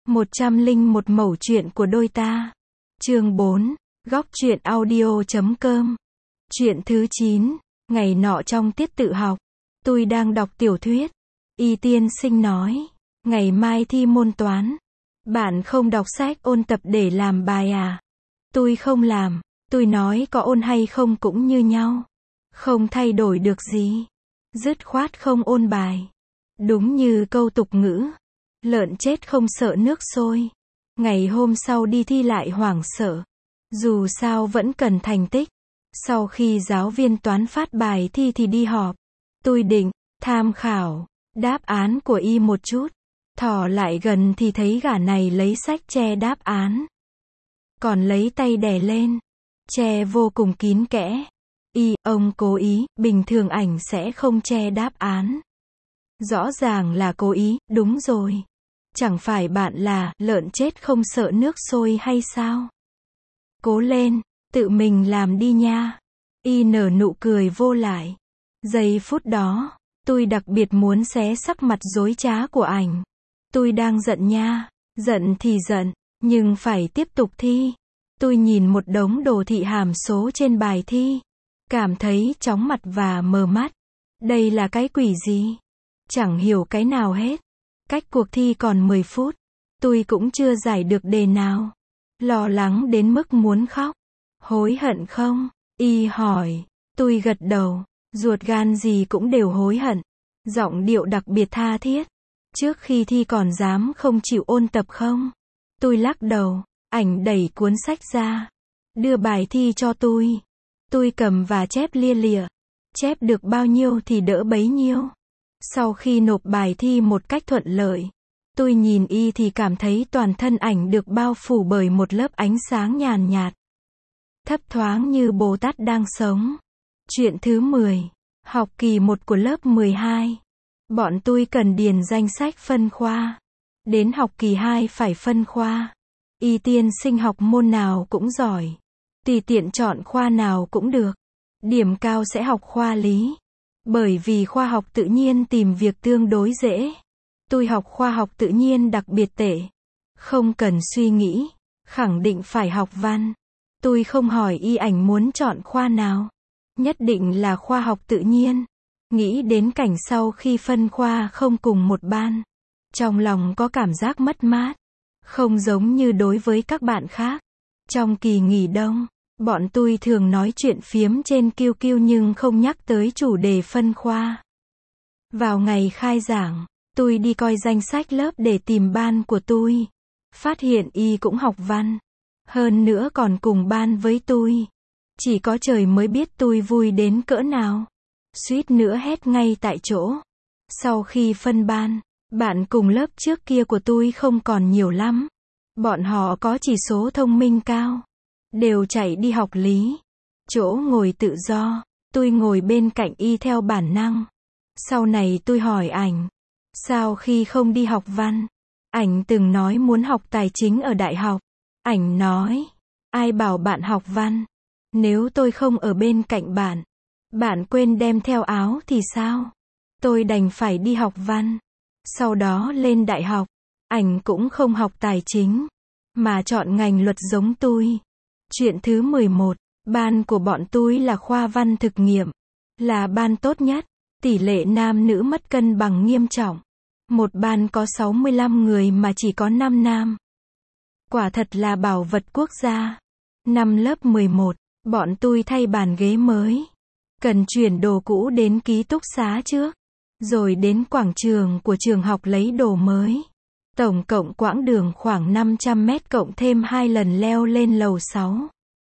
101 mẩu chuyện của đôi ta. Chương 4. Góc truyện audio.com. Chuyện thứ 9. Ngày nọ trong tiết tự học, tôi đang đọc tiểu thuyết. Y tiên sinh nói, ngày mai thi môn toán. Bạn không đọc sách ôn tập để làm bài à? Tôi không làm. Tôi nói có ôn hay không cũng như nhau. Không thay đổi được gì. Dứt khoát không ôn bài. Đúng như câu tục ngữ. Lợn chết không sợ nước sôi. Ngày hôm sau đi thi lại hoảng sợ. Dù sao vẫn cần thành tích. Sau khi giáo viên toán phát bài thi thì đi họp. Tôi định tham khảo đáp án của y một chút. Thò lại gần thì thấy gã này lấy sách che đáp án. Còn lấy tay đè lên. Che vô cùng kín kẽ. Ông cố ý, bình thường ảnh sẽ không che đáp án. Rõ ràng là cố ý, đúng rồi. Chẳng phải bạn là lợn chết không sợ nước sôi hay sao? Cố lên, tự mình làm đi nha. Y nở nụ cười vô lại. Giây phút đó, tôi đặc biệt muốn xé sắc mặt dối trá của ảnh. Tôi đang giận nha, giận thì giận, nhưng phải tiếp tục thi. Tôi nhìn một đống đồ thị hàm số trên bài thi. Cảm thấy chóng mặt và mờ mắt. Đây là cái quỷ gì? Chẳng hiểu cái nào hết. Cách cuộc thi còn 10 phút. Tôi cũng chưa giải được đề nào. Lo lắng đến mức muốn khóc. Hối hận không? Y hỏi. Tôi gật đầu. Ruột gan gì cũng đều hối hận. Giọng điệu đặc biệt tha thiết. Trước khi thi còn dám không chịu ôn tập không? Tôi lắc đầu. Ảnh đẩy cuốn sách ra. Đưa bài thi cho tôi. Tôi cầm và chép lia lịa. Chép được bao nhiêu thì đỡ bấy nhiêu. Sau khi nộp bài thi một cách thuận lợi, tôi nhìn y thì cảm thấy toàn thân ảnh được bao phủ bởi một lớp ánh sáng nhàn nhạt. Thấp thoáng như Bồ Tát đang sống. Chuyện thứ 10. Học kỳ 1 của lớp 12. Bọn tôi cần điền danh sách phân khoa. Đến học kỳ 2 phải phân khoa. Y tiên sinh học môn nào cũng giỏi. Tùy tiện chọn khoa nào cũng được. Điểm cao sẽ học khoa lý. Bởi vì khoa học tự nhiên tìm việc tương đối dễ. Tôi học khoa học tự nhiên đặc biệt tệ. Không cần suy nghĩ. Khẳng định phải học văn. Tôi không hỏi y ảnh muốn chọn khoa nào. Nhất định là khoa học tự nhiên. Nghĩ đến cảnh sau khi phân khoa không cùng một ban. Trong lòng có cảm giác mất mát. Không giống như đối với các bạn khác. Trong kỳ nghỉ đông, bọn tôi thường nói chuyện phiếm trên QQ nhưng không nhắc tới chủ đề phân khoa. Vào ngày khai giảng, tôi đi coi danh sách lớp để tìm ban của tôi. Phát hiện y cũng học văn. Hơn nữa còn cùng ban với tôi. Chỉ có trời mới biết tôi vui đến cỡ nào. Suýt nữa hét ngay tại chỗ. Sau khi phân ban, bạn cùng lớp trước kia của tôi không còn nhiều lắm. Bọn họ có chỉ số thông minh cao. Đều chạy đi học lý. Chỗ ngồi tự do. Tôi ngồi bên cạnh y theo bản năng. Sau này tôi hỏi ảnh. Sao khi không đi học văn? Ảnh từng nói muốn học tài chính ở đại học. Ảnh nói. Ai bảo bạn học văn? Nếu tôi không ở bên cạnh bạn. Bạn quên đem theo áo thì sao? Tôi đành phải đi học văn. Sau đó lên đại học. Ảnh cũng không học tài chính. Mà chọn ngành luật giống tôi. Chuyện thứ 11. Ban của bọn tôi là khoa văn thực nghiệm. Là ban tốt nhất. Tỷ lệ nam nữ mất cân bằng nghiêm trọng. Một ban có 65 người mà chỉ có 5 nam. Quả thật là bảo vật quốc gia. Năm lớp 11, bọn tôi thay bàn ghế mới. Cần chuyển đồ cũ đến ký túc xá trước. Rồi đến quảng trường của trường học lấy đồ mới. Tổng cộng quãng đường khoảng 500 mét cộng thêm 2 lần leo lên lầu 6.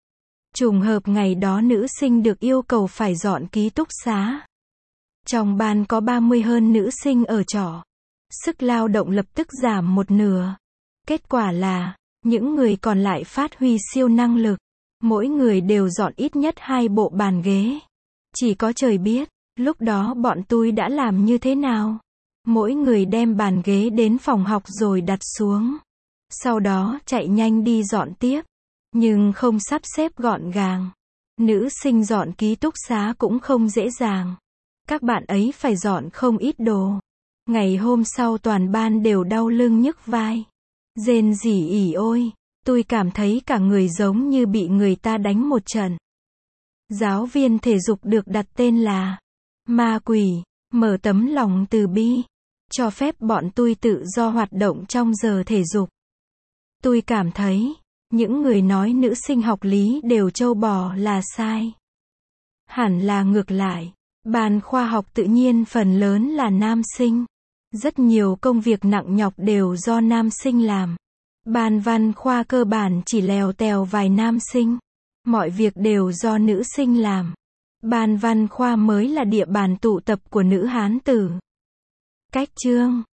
Trùng hợp ngày đó nữ sinh được yêu cầu phải dọn ký túc xá. Trong ban có 30 hơn nữ sinh ở trọ. Sức lao động lập tức giảm một nửa. Kết quả là, những người còn lại phát huy siêu năng lực. Mỗi người đều dọn ít nhất 2 bộ bàn ghế. Chỉ có trời biết, lúc đó bọn tôi đã làm như thế nào. Mỗi người đem bàn ghế đến phòng học rồi đặt xuống. Sau đó chạy nhanh đi dọn tiếp. Nhưng không sắp xếp gọn gàng. Nữ sinh dọn ký túc xá cũng không dễ dàng. Các bạn ấy phải dọn không ít đồ. Ngày hôm sau toàn ban đều đau lưng nhức vai. Rên rỉ ỉ ôi. Tôi cảm thấy cả người giống như bị người ta đánh một trận. Giáo viên thể dục được đặt tên là ma quỷ, mở tấm lòng từ bi, cho phép bọn tôi tự do hoạt động trong giờ thể dục. Tôi cảm thấy, những người nói nữ sinh học lý đều trâu bò là sai. Hẳn là ngược lại. Ban khoa học tự nhiên phần lớn là nam sinh. Rất nhiều công việc nặng nhọc đều do nam sinh làm. Ban văn khoa cơ bản chỉ lèo tèo vài nam sinh. Mọi việc đều do nữ sinh làm. Ban văn khoa mới là địa bàn tụ tập của nữ hán tử. Cách chương